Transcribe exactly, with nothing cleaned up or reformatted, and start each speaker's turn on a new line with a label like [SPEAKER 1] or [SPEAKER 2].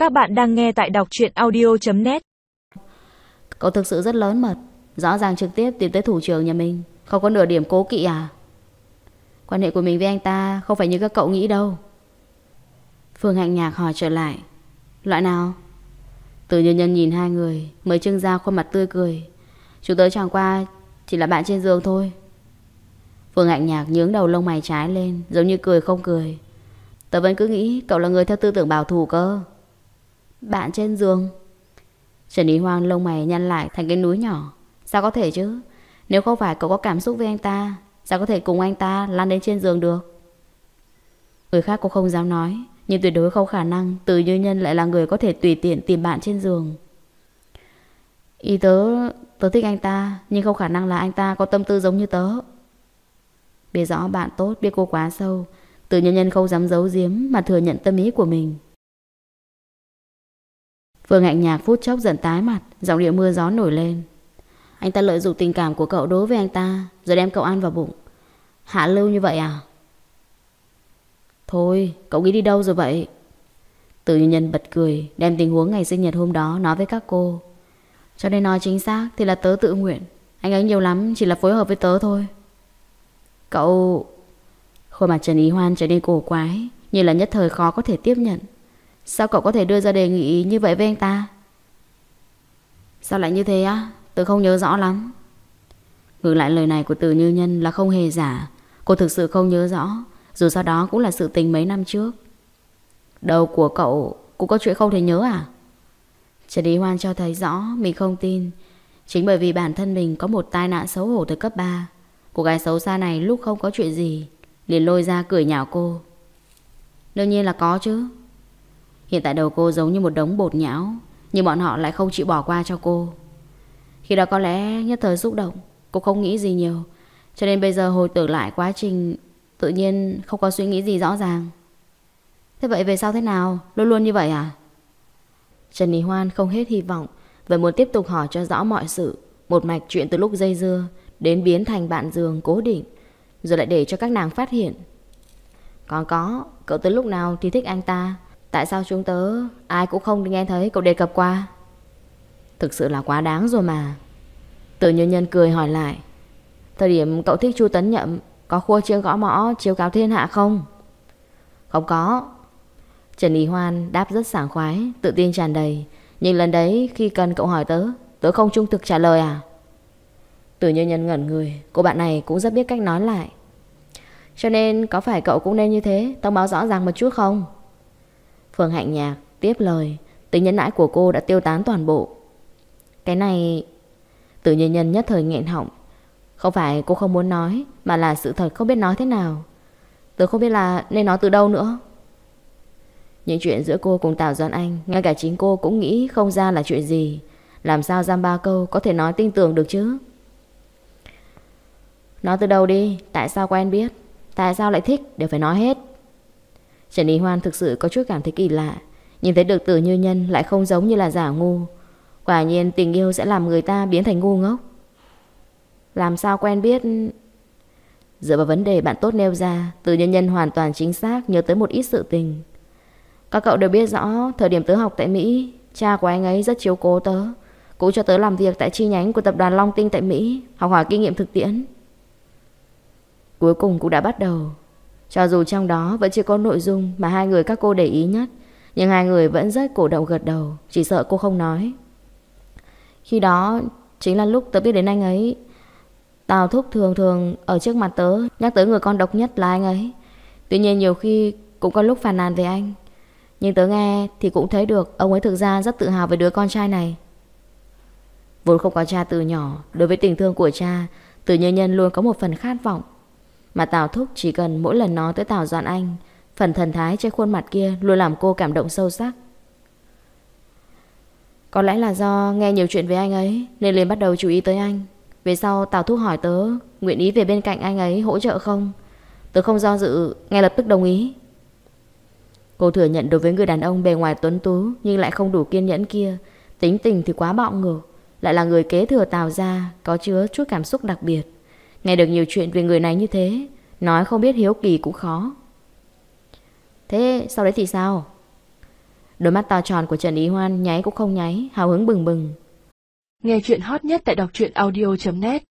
[SPEAKER 1] Các bạn đang nghe tại đọc truyện audio chấm net.
[SPEAKER 2] Cậu thực sự rất lớn mật, rõ ràng trực tiếp tìm tới thủ trưởng nhà mình, không có nửa điểm cố kỵ à? Quan hệ của mình với anh ta không phải như các cậu nghĩ đâu. Phương Hạnh Nhạc hỏi trở lại. Loại nào? Từ Nhân Nhân nhìn hai người, mới trưng ra khuôn mặt tươi cười. Chúng tớ chẳng qua chỉ là bạn trên giường thôi. Phương Hạnh Nhạc nhướng đầu lông mày trái lên, giống như cười không cười. Tớ vẫn cứ nghĩ cậu là người theo tư tưởng bảo thủ cơ. Bạn trên giường? Trần Ý Hoang lông mày nhăn lại thành cái núi nhỏ. Sao có thể chứ? Nếu không phải cậu có cảm xúc với anh ta, sao có thể cùng anh ta lăn đến trên giường được? Người khác cũng không dám nói, nhưng tuyệt đối không khả năng Từ Như Nhân lại là người có thể tùy tiện tìm bạn trên giường. Ý tớ, tớ thích anh ta, nhưng không khả năng là anh ta có tâm tư giống như tớ. Biết rõ bạn tốt, biết cô quá sâu, Từ Nhân Nhân không dám giấu giếm mà thừa nhận tâm ý của mình. Phương Hạnh Nhạc phút chốc giận tái mặt, giọng điệu mưa gió nổi lên. Anh ta lợi dụng tình cảm của cậu đối với anh ta, rồi đem cậu ăn vào bụng. Hạ lưu như vậy à? Thôi, cậu nghĩ đi đâu rồi vậy? Từ Nhân Nhân bật cười, đem tình huống ngày sinh nhật hôm đó nói với các cô. Cho nên nói chính xác thì là tớ tự nguyện. Anh ấy nhiều lắm chỉ là phối hợp với tớ thôi. Cậu... Khuôn mặt Trần Ý Hoan trở nên cổ quái, như là nhất thời khó có thể tiếp nhận. Sao cậu có thể đưa ra đề nghị như vậy với anh ta? Sao lại như thế á? Tớ không nhớ rõ lắm. Ngược lại lời này của Từ Như Nhân là không hề giả. Cô thực sự không nhớ rõ, dù sau đó cũng là sự tình mấy năm trước. Đầu của cậu cũng có chuyện không thể nhớ à? Trần Ý Hoan cho thấy rõ mình không tin. Chính bởi vì bản thân mình có một tai nạn xấu hổ từ cấp ba, cô gái xấu xa này lúc không có chuyện gì liền lôi ra cười nhạo cô. Đương nhiên là có chứ. Hiện tại đầu cô giống như một đống bột nhão, nhưng bọn họ lại không chịu bỏ qua cho cô. Khi đó có lẽ nhất thời xúc động, cô không nghĩ gì nhiều, cho nên bây giờ hồi tưởng lại quá trình, tự nhiên không có suy nghĩ gì rõ ràng. Thế vậy về sau thế nào? Luôn luôn như vậy à? Trần Ý Hoan không hết hy vọng, vẫn muốn tiếp tục hỏi cho rõ mọi sự, một mạch chuyện từ lúc dây dưa đến biến thành bạn giường cố định, rồi lại để cho các nàng phát hiện. Còn có, cậu từ lúc nào thì thích anh ta? Tại sao chúng tớ ai cũng không nghe thấy cậu đề cập qua? Thực sự là quá đáng rồi mà. Từ Như Nhân cười hỏi lại. Thời điểm cậu thích Chu Tấn Nhậm, có khua chiêng gõ mõ chiếu cáo thiên hạ không? Không có. Trần Ý Hoan đáp rất sảng khoái, tự tin tràn đầy. Nhưng lần đấy khi cần cậu hỏi tớ, tớ không trung thực trả lời à? Từ Như Nhân ngẩn người, cô bạn này cũng rất biết cách nói lại. Cho nên có phải cậu cũng nên như thế, thông báo rõ ràng một chút không? Phương Hạnh Nhạc tiếp lời, tính nhẫn nãi của cô đã tiêu tán toàn bộ. Cái này... Từ Như Nhân nhất thời nghẹn họng. Không phải cô không muốn nói, mà là sự thật không biết nói thế nào. Tớ không biết là nên nói từ đâu nữa. Những chuyện giữa cô cùng Tào Doan Anh, ngay cả chính cô cũng nghĩ không ra là chuyện gì. Làm sao giam ba câu có thể nói tin tưởng được chứ? Nói từ đầu đi, tại sao quen biết, tại sao lại thích, đều phải nói hết. Trần Ý Hoan thực sự có chút cảm thấy kỳ lạ. Nhìn thấy được Từ Như Nhân lại không giống như là giả ngu. Quả nhiên tình yêu sẽ làm người ta biến thành ngu ngốc. Làm sao quen biết? Dựa vào vấn đề bạn tốt nêu ra, Từ Như Nhân hoàn toàn chính xác nhớ tới một ít sự tình. Các cậu đều biết rõ, thời điểm tớ học tại Mỹ, cha của anh ấy rất chiếu cố tớ, cũng cho tớ làm việc tại chi nhánh của tập đoàn Long Tinh tại Mỹ, học hỏi kinh nghiệm thực tiễn. Cuối cùng cũng đã bắt đầu. Cho dù trong đó vẫn chưa có nội dung mà hai người các cô để ý nhất, nhưng hai người vẫn rất cổ động gật đầu, chỉ sợ cô không nói. Khi đó chính là lúc tớ biết đến anh ấy. Tào Thúc thường thường ở trước mặt tớ nhắc tới người con độc nhất là anh ấy. Tuy nhiên nhiều khi cũng có lúc phàn nàn về anh, nhưng tớ nghe thì cũng thấy được ông ấy thực ra rất tự hào về đứa con trai này. Vốn không có cha từ nhỏ, đối với tình thương của cha, Từ Như Nhân luôn có một phần khát vọng. Mà Tào Thúc chỉ cần mỗi lần nói tới Tào Doan Anh, phần thần thái trên khuôn mặt kia luôn làm cô cảm động sâu sắc. Có lẽ là do nghe nhiều chuyện về anh ấy nên liền bắt đầu chú ý tới anh. Về sau Tào Thúc hỏi tớ nguyện ý về bên cạnh anh ấy hỗ trợ không, tớ không do dự, ngay lập tức đồng ý. Cô thừa nhận đối với người đàn ông bề ngoài tuấn tú nhưng lại không đủ kiên nhẫn kia, tính tình thì quá bạo ngược, lại là người kế thừa Tào gia, có chứa chút cảm xúc đặc biệt. Nghe được nhiều chuyện về người này như thế, nói không biết hiếu kỳ cũng khó. Thế sau đấy thì sao? Đôi mắt to tròn của Trần Ý Hoan nháy cũng không nháy, hào hứng bừng bừng.
[SPEAKER 1] Nghe chuyện hot nhất tại đọc truyện audio chấm net.